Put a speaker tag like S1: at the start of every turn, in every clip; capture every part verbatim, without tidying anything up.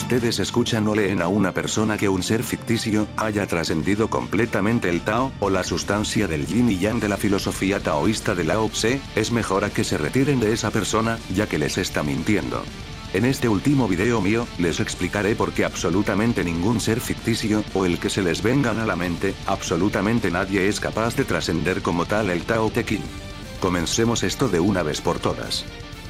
S1: ustedes escuchan o leen a una persona que un ser ficticio haya trascendido completamente el Tao, o la sustancia del yin y yang de la filosofía taoísta de Lao Tse, es mejor a que se retiren de esa persona, ya que les está mintiendo. En este último video mío, les explicaré por qué absolutamente ningún ser ficticio, o el que se les vengan a la mente, absolutamente nadie es capaz de trascender como tal el Tao Te Ching. Comencemos esto de una vez por todas.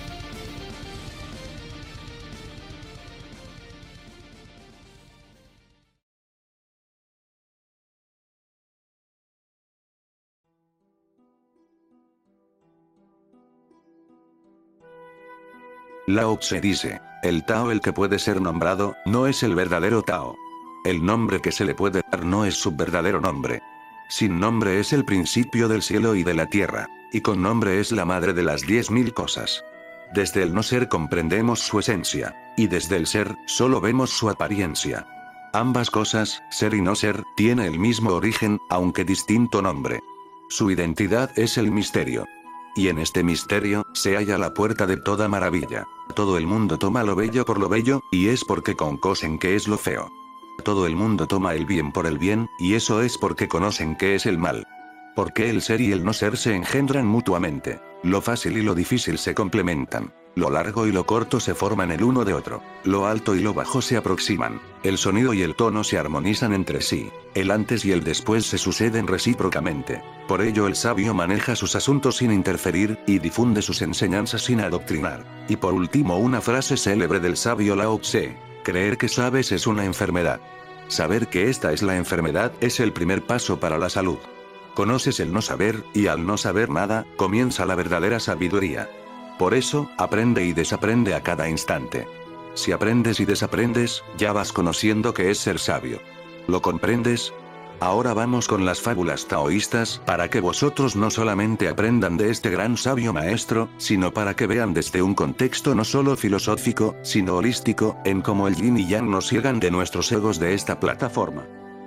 S1: Lao Tse dice, el Tao el que puede ser nombrado, no es el verdadero Tao. El nombre que se le puede dar no es su verdadero nombre. Sin nombre es el principio del cielo y de la tierra, y con nombre es la madre de las diez mil cosas. Desde el no ser comprendemos su esencia, y desde el ser, solo vemos su apariencia. Ambas cosas, ser y no ser, tiene el mismo origen, aunque distinto nombre. Su identidad es el misterio. Y en este misterio, se halla la puerta de toda maravilla. Todo el mundo toma lo bello por lo bello, y es porque conocen que es lo feo. Todo el mundo toma el bien por el bien, y eso es porque conocen que es el mal. Porque el ser y el no ser se engendran mutuamente. Lo fácil y lo difícil se complementan. Lo largo y lo corto se forman el uno de otro. Lo alto y lo bajo se aproximan. El sonido y el tono se armonizan entre sí. El antes y el después se suceden recíprocamente. Por ello el sabio maneja sus asuntos sin interferir, y difunde sus enseñanzas sin adoctrinar. Y por último una frase célebre del sabio Lao Tse: creer que sabes es una enfermedad. Saber que esta es la enfermedad es el primer paso para la salud. Conoces el no saber, y al no saber nada, comienza la verdadera sabiduría. Por eso, aprende y desaprende a cada instante. Si aprendes y desaprendes, ya vas conociendo qué es ser sabio. ¿Lo comprendes? Ahora vamos con las fábulas taoístas, para que vosotros no solamente aprendan de este gran sabio maestro, sino para que vean desde un contexto no solo filosófico, sino holístico, en cómo el yin y yang nos ciegan de nuestros egos de esta plataforma.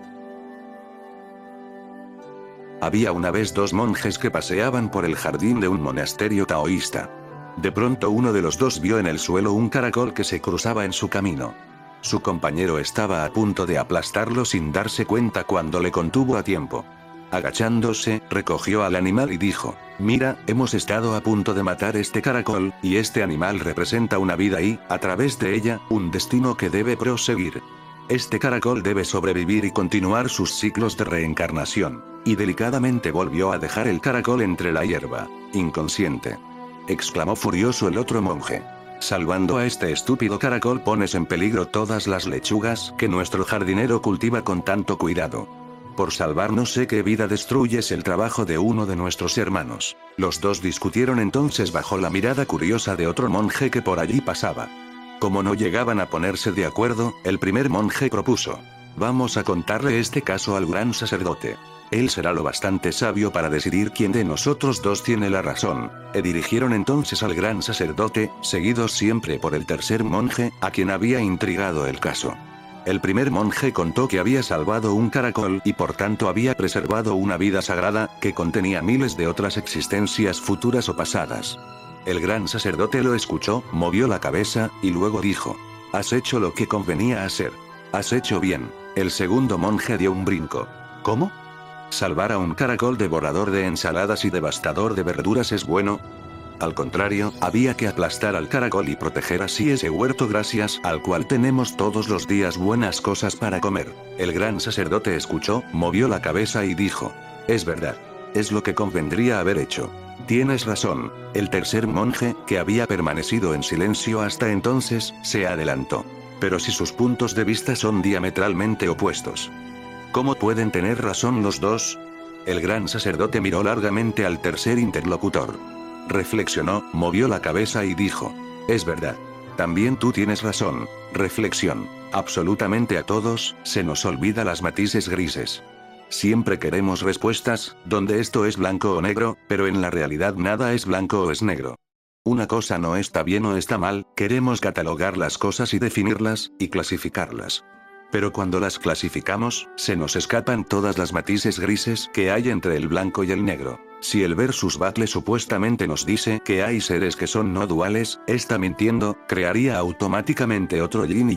S1: Había una vez dos monjes que paseaban por el jardín de un monasterio taoísta. De pronto uno de los dos vio en el suelo un caracol que se cruzaba en su camino. Su compañero estaba a punto de aplastarlo sin darse cuenta cuando le contuvo a tiempo. Agachándose, recogió al animal y dijo: mira, hemos estado a punto de matar este caracol, y este animal representa una vida y, a través de ella, un destino que debe proseguir. Este caracol debe sobrevivir y continuar sus ciclos de reencarnación. Y delicadamente volvió a dejar el caracol entre la hierba, inconsciente. Exclamó furioso el otro monje: salvando a este estúpido caracol pones en peligro todas las lechugas que nuestro jardinero cultiva con tanto cuidado. Por salvar no sé qué vida destruyes el trabajo de uno de nuestros hermanos. Los dos discutieron entonces bajo la mirada curiosa de otro monje que por allí pasaba. Como no llegaban a ponerse de acuerdo, el primer monje propuso: vamos a contarle este caso al gran sacerdote. Él será lo bastante sabio para decidir quién de nosotros dos tiene la razón. E dirigieron entonces al gran sacerdote, seguidos siempre por el tercer monje, a quien había intrigado el caso. El primer monje contó que había salvado un caracol y por tanto había preservado una vida sagrada, que contenía miles de otras existencias futuras o pasadas. El gran sacerdote lo escuchó, movió la cabeza, y luego dijo: has hecho lo que convenía hacer. Has hecho bien. El segundo monje dio un brinco. ¿Cómo? ¿Salvar a un caracol devorador de ensaladas y devastador de verduras es bueno? Al contrario, había que aplastar al caracol y proteger así ese huerto gracias al cual tenemos todos los días buenas cosas para comer. El gran sacerdote escuchó, movió la cabeza y dijo: es verdad. Es lo que convendría haber hecho. Tienes razón. El tercer monje, que había permanecido en silencio hasta entonces, se adelantó. Pero si sus puntos de vista son diametralmente opuestos, ¿cómo pueden tener razón los dos? El gran sacerdote miró largamente al tercer interlocutor. Reflexionó, movió la cabeza y dijo: es verdad. También tú tienes razón. Reflexión. Absolutamente a todos, se nos olvida las matices grises. Siempre queremos respuestas, donde esto es blanco o negro, pero en la realidad nada es blanco o es negro. Una cosa no está bien o está mal, queremos catalogar las cosas y definirlas, y clasificarlas. Pero cuando las clasificamos, se nos escapan todas las matices grises que hay entre el blanco y el negro. Si el versus Battle supuestamente nos dice que hay seres que son no duales, está mintiendo, crearía automáticamente otro yin y yang.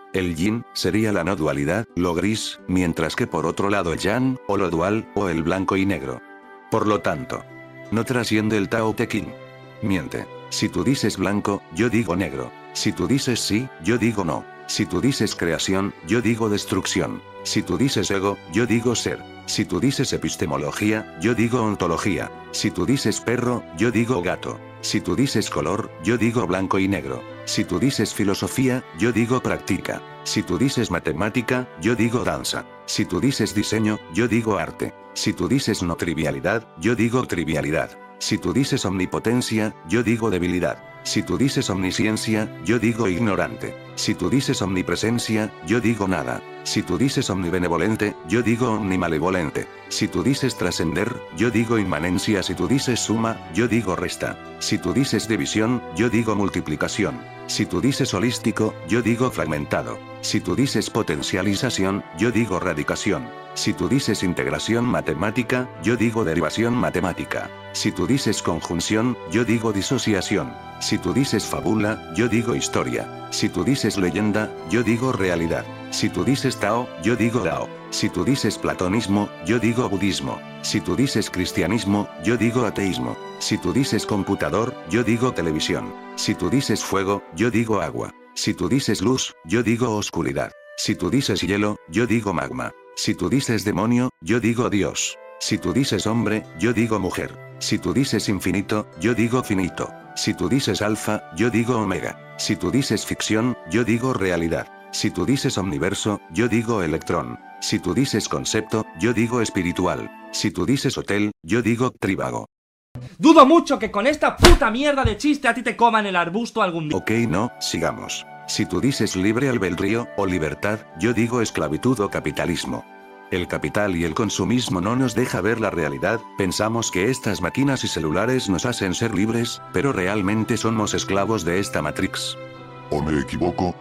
S1: El yin sería la no dualidad, lo gris, mientras que por otro lado el yang, o lo dual, o el blanco y negro. Por lo tanto, no trasciende el Tao Te Ching. Miente. Si tú dices blanco, yo digo negro. Si tú dices sí, yo digo no. Si tú dices creación, yo digo destrucción. Si tú dices ego, yo digo ser. Si tú dices epistemología, yo digo ontología. Si tú dices perro, yo digo gato. Si tú dices color, yo digo blanco y negro. Si tú dices filosofía, yo digo práctica. Si tú dices matemática, yo digo danza. Si tú dices diseño, yo digo arte. Si tú dices no trivialidad, yo digo trivialidad. Si tú dices omnipotencia, yo digo debilidad. Si tú dices omnisciencia, yo digo ignorante. Si tú dices omnipresencia, yo digo nada. Si tú dices omnibenevolente, yo digo omnimalevolente. Si tú dices trascender, yo digo inmanencia. Si tú dices suma, yo digo resta. Si tú dices división, yo digo multiplicación. Si tú dices holístico, yo digo fragmentado. Si tú dices potencialización, yo digo radicación. Si tú dices integración matemática, yo digo derivación matemática. Si tú dices conjunción, yo digo disociación. Si tú dices fábula, yo digo historia. Si tú dices leyenda, yo digo realidad. Si tú dices Tao, yo digo Dao. Si tú dices platonismo, yo digo budismo. Si tú dices cristianismo, yo digo ateísmo. Si tú dices computador, yo digo televisión. Si tú dices fuego, yo digo agua. Si tú dices luz, yo digo oscuridad. Si tú dices hielo, yo digo magma. Si tú dices demonio, yo digo Dios. Si tú dices hombre, yo digo mujer. Si tú dices infinito, yo digo finito. Si tú dices alfa, yo digo omega. Si tú dices ficción, yo digo realidad. Si tú dices omniverso, yo digo electrón. Si tú dices concepto, yo digo espiritual. Si tú dices hotel, yo digo trívago.
S2: Dudo mucho que con esta puta mierda de chiste a ti te coman el arbusto algún día.
S1: Ok, no, sigamos. Si tú dices libre albedrío, o libertad, yo digo esclavitud o capitalismo. El capital y el consumismo no nos deja ver la realidad, pensamos que estas máquinas y celulares nos hacen ser libres, pero realmente somos esclavos de esta Matrix.
S3: ¿O me equivoco?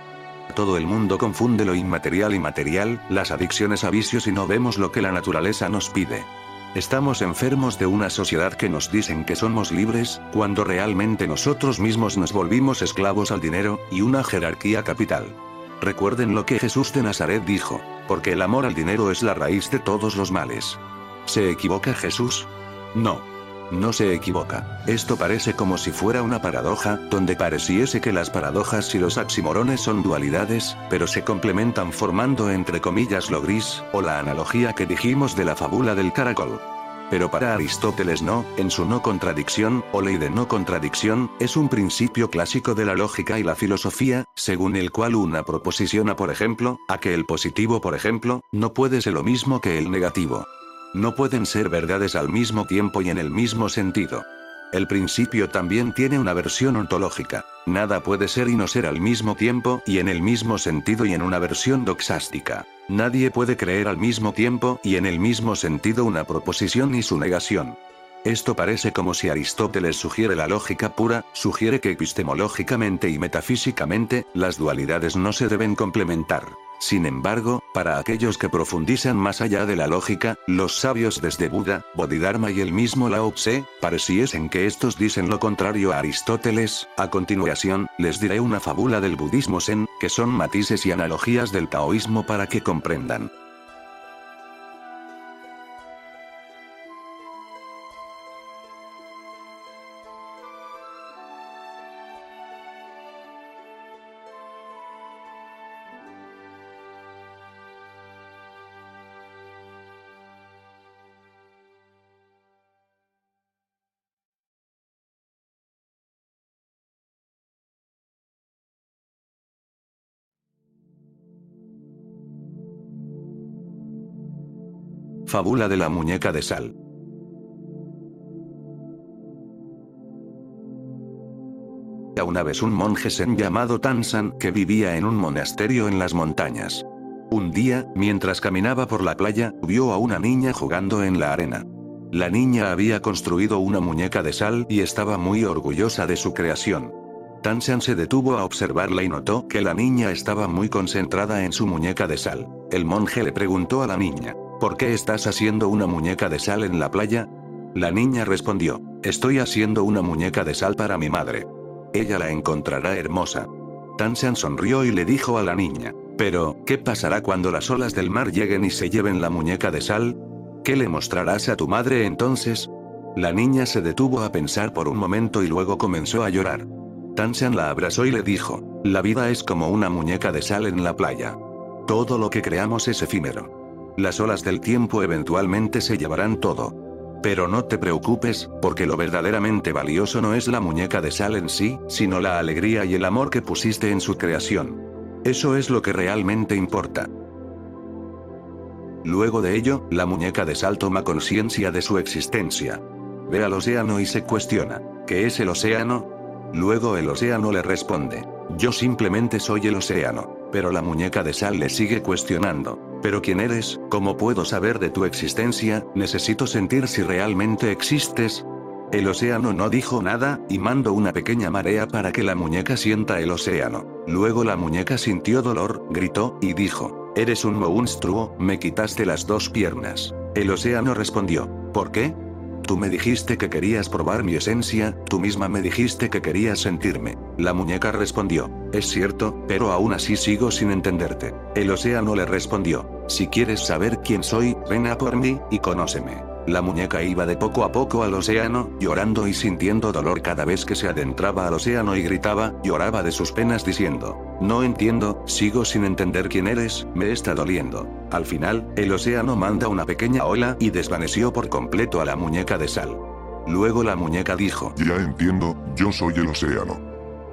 S1: Todo el mundo confunde lo inmaterial y material, las adicciones a vicios y no vemos lo que la naturaleza nos pide. Estamos enfermos de una sociedad que nos dicen que somos libres, cuando realmente nosotros mismos nos volvimos esclavos al dinero, y una jerarquía capital. Recuerden lo que Jesús de Nazaret dijo, porque el amor al dinero es la raíz de todos los males. ¿Se equivoca Jesús? No. No se equivoca. Esto parece como si fuera una paradoja, donde pareciese que las paradojas y los oxímorones son dualidades, pero se complementan formando entre comillas lo gris, o la analogía que dijimos de la fábula del caracol. Pero para Aristóteles no, en su no contradicción, o ley de no contradicción, es un principio clásico de la lógica y la filosofía, según el cual una proposición a por ejemplo, a que el positivo por ejemplo, no puede ser lo mismo que el negativo. No pueden ser verdades al mismo tiempo y en el mismo sentido. El principio también tiene una versión ontológica. Nada puede ser y no ser al mismo tiempo y en el mismo sentido y en una versión doxástica. Nadie puede creer al mismo tiempo y en el mismo sentido una proposición y su negación. Esto parece como si Aristóteles sugiere la lógica pura, sugiere que epistemológicamente y metafísicamente, las dualidades no se deben complementar. Sin embargo, para aquellos que profundizan más allá de la lógica, los sabios desde Buda, Bodhidharma y el mismo Lao Tse, pareciesen que estos dicen lo contrario a Aristóteles. A continuación, les diré una fábula del budismo zen, que son matices y analogías del taoísmo para que comprendan. Fábula de la muñeca de sal. Una vez un monje zen llamado Tansan que vivía en un monasterio en las montañas. Un día, mientras caminaba por la playa, vio a una niña jugando en la arena. La niña había construido una muñeca de sal y estaba muy orgullosa de su creación. Tansan se detuvo a observarla y notó que la niña estaba muy concentrada en su muñeca de sal. El monje le preguntó a la niña: ¿por qué estás haciendo una muñeca de sal en la playa? La niña respondió: estoy haciendo una muñeca de sal para mi madre. Ella la encontrará hermosa. Tanshan sonrió y le dijo a la niña: pero, ¿qué pasará cuando las olas del mar lleguen y se lleven la muñeca de sal? ¿Qué le mostrarás a tu madre entonces? La niña se detuvo a pensar por un momento y luego comenzó a llorar. Tanshan la abrazó y le dijo: la vida es como una muñeca de sal en la playa. Todo lo que creamos es efímero. Las olas del tiempo eventualmente se llevarán todo. Pero no te preocupes, porque lo verdaderamente valioso no es la muñeca de sal en sí, sino la alegría y el amor que pusiste en su creación. Eso es lo que realmente importa. Luego de ello, la muñeca de sal toma conciencia de su existencia. Ve al océano y se cuestiona: ¿qué es el océano? Luego el océano le responde: yo simplemente soy el océano. Pero la muñeca de sal le sigue cuestionando: ¿pero quién eres? ¿Cómo puedo saber de tu existencia? Necesito sentir si realmente existes. El océano no dijo nada, y mandó una pequeña marea para que la muñeca sienta el océano. Luego la muñeca sintió dolor, gritó, y dijo: eres un monstruo, me quitaste las dos piernas. El océano respondió: ¿por qué? Tú me dijiste que querías probar mi esencia, tú misma me dijiste que querías sentirme. La muñeca respondió: es cierto, pero aún así sigo sin entenderte. El océano le respondió: si quieres saber quién soy, ven a por mí, y conóceme. La muñeca iba de poco a poco al océano, llorando y sintiendo dolor cada vez que se adentraba al océano y gritaba, lloraba de sus penas diciendo: no entiendo, sigo sin entender quién eres, me está doliendo. Al final, el océano manda una pequeña ola y desvaneció por completo a la muñeca de sal. Luego la muñeca dijo:
S3: ya entiendo, yo soy el océano.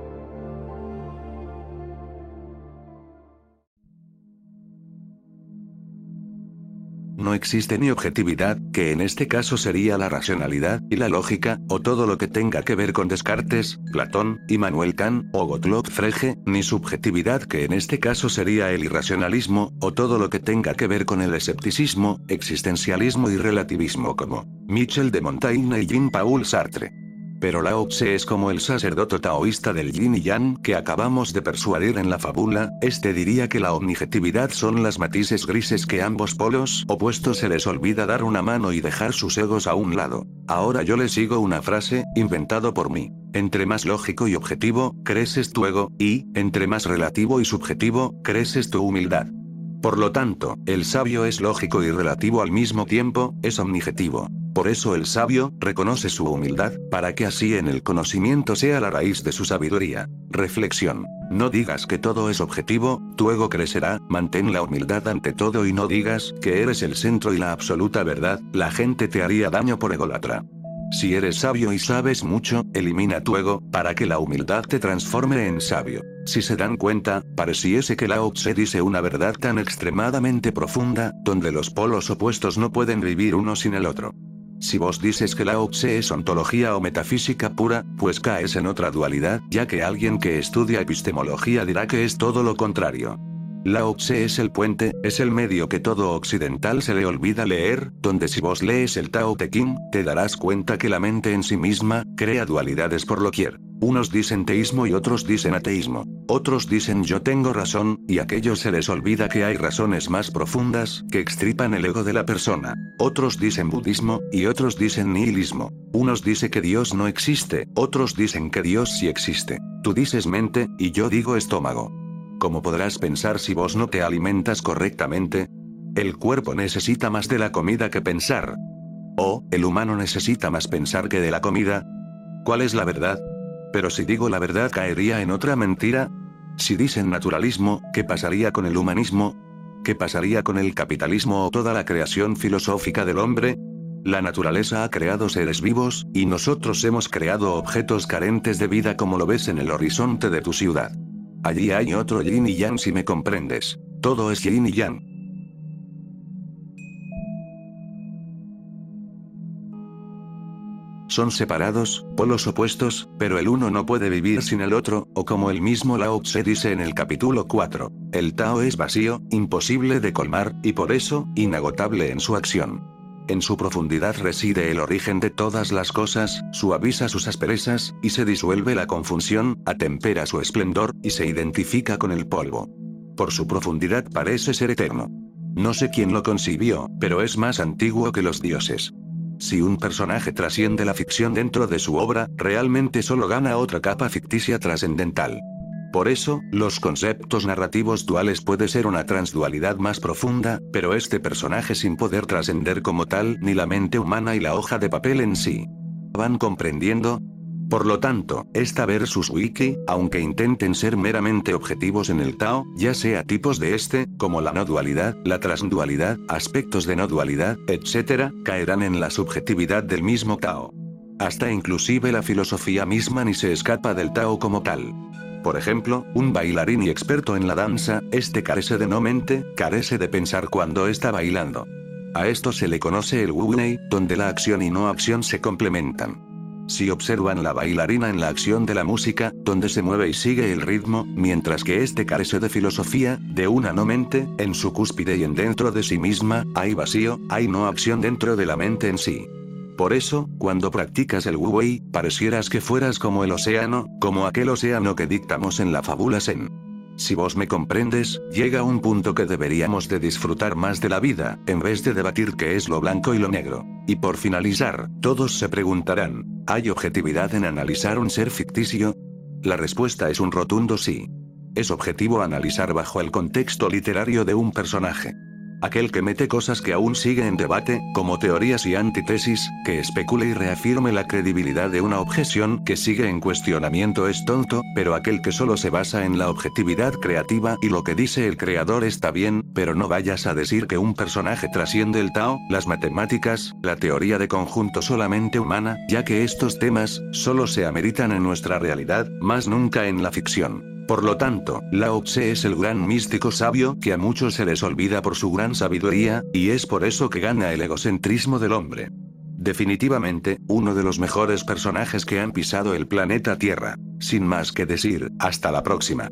S1: No existe ni objetividad, que en este caso sería la racionalidad, y la lógica, o todo lo que tenga que ver con Descartes, Platón, Immanuel Kant, o Gottlob Frege, ni subjetividad, que en este caso sería el irracionalismo, o todo lo que tenga que ver con el escepticismo, existencialismo y relativismo como Michel de Montaigne y Jean-Paul Sartre. Pero Lao Tse es como el sacerdote taoísta del yin y yang que acabamos de persuadir en la fábula. Este diría que la objetividad son las matices grises que ambos polos opuestos se les olvida dar una mano y dejar sus egos a un lado. Ahora yo le sigo una frase, inventado por mí. Entre más lógico y objetivo, creces tu ego, y, entre más relativo y subjetivo, creces tu humildad. Por lo tanto, el sabio es lógico y relativo al mismo tiempo, es omnijetivo. Por eso el sabio reconoce su humildad, para que así en el conocimiento sea la raíz de su sabiduría. Reflexión. No digas que todo es objetivo, tu ego crecerá, mantén la humildad ante todo y no digas que eres el centro y la absoluta verdad, la gente te haría daño por ególatra. Si eres sabio y sabes mucho, elimina tu ego, para que la humildad te transforme en sabio. Si se dan cuenta, pareciese que Lao Tse dice una verdad tan extremadamente profunda, donde los polos opuestos no pueden vivir uno sin el otro. Si vos dices que Lao Tse es ontología o metafísica pura, pues caes en otra dualidad, ya que alguien que estudia epistemología dirá que es todo lo contrario. Lao Tse es el puente, es el medio que todo occidental se le olvida leer, donde si vos lees el Tao Te Ching, te darás cuenta que la mente en sí misma crea dualidades por doquier. Unos dicen teísmo y otros dicen ateísmo. Otros dicen yo tengo razón, y a aquellos se les olvida que hay razones más profundas, que extripan el ego de la persona. Otros dicen budismo, y otros dicen nihilismo. Unos dicen que Dios no existe, otros dicen que Dios sí existe. Tú dices mente, y yo digo estómago. ¿Cómo podrás pensar si vos no te alimentas correctamente? El cuerpo necesita más de la comida que pensar. ¿O, el humano necesita más pensar que de la comida? ¿Cuál es la verdad? Pero si digo la verdad, ¿caería en otra mentira? Si dicen naturalismo, ¿qué pasaría con el humanismo? ¿Qué pasaría con el capitalismo o toda la creación filosófica del hombre? La naturaleza ha creado seres vivos, y nosotros hemos creado objetos carentes de vida como lo ves en el horizonte de tu ciudad. Allí hay otro yin y yang si me comprendes. Todo es yin y yang. Son separados, polos opuestos, pero el uno no puede vivir sin el otro, o como el mismo Lao Tse dice en el capítulo cuatro, el Tao es vacío, imposible de colmar, y por eso, inagotable en su acción. En su profundidad reside el origen de todas las cosas, suaviza sus asperezas, y se disuelve la confusión, atempera su esplendor, y se identifica con el polvo. Por su profundidad parece ser eterno. No sé quién lo concibió, pero es más antiguo que los dioses. Si un personaje trasciende la ficción dentro de su obra, realmente solo gana otra capa ficticia trascendental. Por eso, los conceptos narrativos duales puede ser una transdualidad más profunda, pero este personaje sin poder trascender como tal ni la mente humana y la hoja de papel en sí. ¿Van comprendiendo? Por lo tanto, esta versus wiki, aunque intenten ser meramente objetivos en el Tao, ya sea tipos de este, como la no dualidad, la transdualidad, aspectos de no dualidad, etcétera, caerán en la subjetividad del mismo Tao. Hasta inclusive la filosofía misma ni se escapa del Tao como tal. Por ejemplo, un bailarín y experto en la danza, este carece de no mente, carece de pensar cuando está bailando. A esto se le conoce el Wu Wei, donde la acción y no acción se complementan. Si observan la bailarina en la acción de la música, donde se mueve y sigue el ritmo, mientras que este carece de filosofía, de una no mente, en su cúspide y en dentro de sí misma, hay vacío, hay no acción dentro de la mente en sí. Por eso, cuando practicas el Wu Wei, parecieras que fueras como el océano, como aquel océano que dictamos en la fábula Zen. Si vos me comprendes, llega un punto que deberíamos de disfrutar más de la vida, en vez de debatir qué es lo blanco y lo negro. Y por finalizar, todos se preguntarán, ¿hay objetividad en analizar un ser ficticio? La respuesta es un rotundo sí. Es objetivo analizar bajo el contexto literario de un personaje. Aquel que mete cosas que aún sigue en debate, como teorías y antítesis, que especule y reafirme la credibilidad de una objeción que sigue en cuestionamiento es tonto, pero aquel que solo se basa en la objetividad creativa y lo que dice el creador está bien, pero no vayas a decir que un personaje trasciende el Tao, las matemáticas, la teoría de conjunto solamente humana, ya que estos temas, solo se ameritan en nuestra realidad, más nunca en la ficción. Por lo tanto, Lao Tse es el gran místico sabio que a muchos se les olvida por su gran sabiduría, y es por eso que gana el egocentrismo del hombre. Definitivamente, uno de los mejores personajes que han pisado el planeta Tierra. Sin más que decir, hasta la próxima.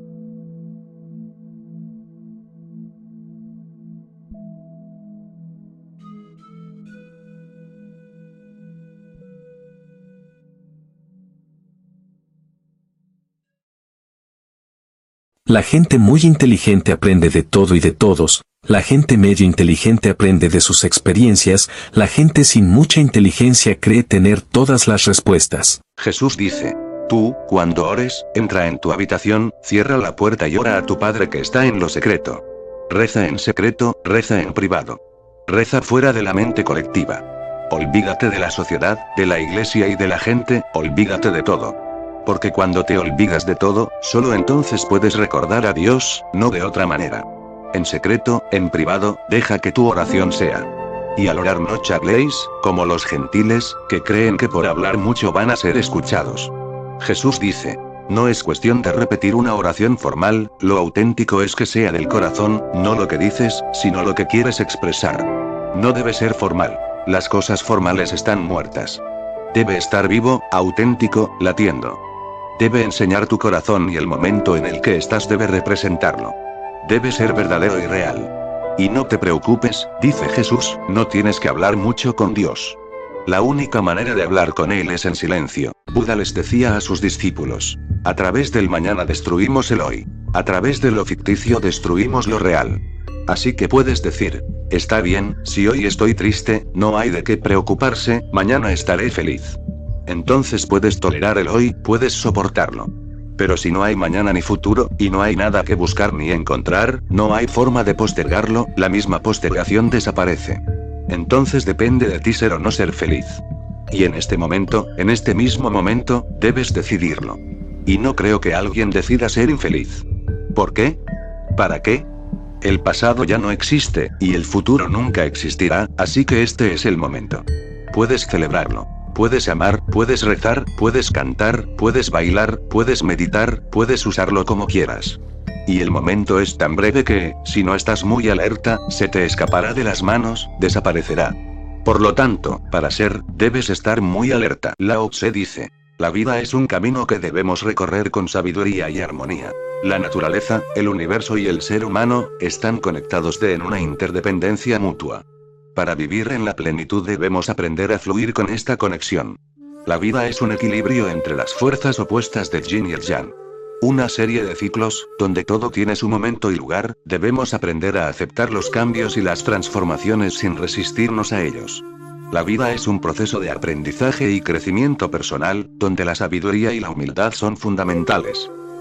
S4: La gente muy inteligente aprende de todo y de todos, la gente medio inteligente aprende de sus experiencias, la gente sin mucha inteligencia cree tener todas las respuestas.
S1: Jesús dice, tú, cuando ores, entra en tu habitación, cierra la puerta y ora a tu Padre que está en lo secreto. Reza en secreto, reza en privado. Reza fuera de la mente colectiva. Olvídate de la sociedad, de la iglesia y de la gente, olvídate de todo. Porque cuando te olvidas de todo, solo entonces puedes recordar a Dios, no de otra manera. En secreto, en privado, deja que tu oración sea. Y al orar no charléis, como los gentiles, que creen que por hablar mucho van a ser escuchados. Jesús dice, no es cuestión de repetir una oración formal, lo auténtico es que sea del corazón, no lo que dices, sino lo que quieres expresar. No debe ser formal. Las cosas formales están muertas. Debe estar vivo, auténtico, latiendo. Debe enseñar tu corazón y el momento en el que estás debe representarlo. Debe ser verdadero y real. Y no te preocupes, dice Jesús, no tienes que hablar mucho con Dios. La única manera de hablar con Él es en silencio. Buda les decía a sus discípulos, a través del mañana destruimos el hoy. A través de lo ficticio destruimos lo real. Así que puedes decir, está bien, si hoy estoy triste, no hay de qué preocuparse, mañana estaré feliz. Entonces puedes tolerar el hoy, puedes soportarlo. Pero si no hay mañana ni futuro, y no hay nada que buscar ni encontrar, no hay forma de postergarlo, la misma postergación desaparece. Entonces depende de ti ser o no ser feliz. Y en este momento, en este mismo momento, debes decidirlo. Y no creo que alguien decida ser infeliz. ¿Por qué? ¿Para qué? El pasado ya no existe, y el futuro nunca existirá, así que este es el momento. Puedes celebrarlo. Puedes amar, puedes rezar, puedes cantar, puedes bailar, puedes meditar, puedes usarlo como quieras. Y el momento es tan breve que, si no estás muy alerta, se te escapará de las manos, desaparecerá. Por lo tanto, para ser, debes estar muy alerta. Lao Tse dice, la vida es un camino que debemos recorrer con sabiduría y armonía. La naturaleza, el universo y el ser humano, están conectados de en una interdependencia mutua. Para vivir en la plenitud debemos aprender a fluir con esta conexión. La vida es un equilibrio entre las fuerzas opuestas del yin y el yang. Una serie de ciclos, donde todo tiene su momento y lugar, debemos aprender a aceptar los cambios y las transformaciones sin resistirnos a ellos. La vida es un proceso de aprendizaje y crecimiento personal, donde la sabiduría y la humildad son fundamentales.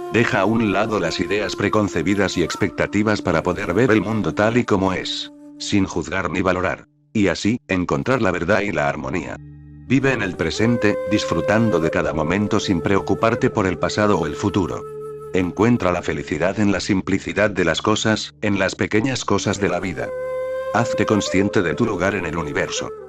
S1: Deja a un lado las ideas preconcebidas y expectativas para poder ver el mundo tal y como es, sin juzgar ni valorar. Y así, encontrar la verdad y la armonía. Vive en el presente, disfrutando de cada momento sin preocuparte por el pasado o el futuro. Encuentra la felicidad en la simplicidad de las cosas, en las pequeñas cosas de la vida. Hazte consciente de tu lugar en el universo.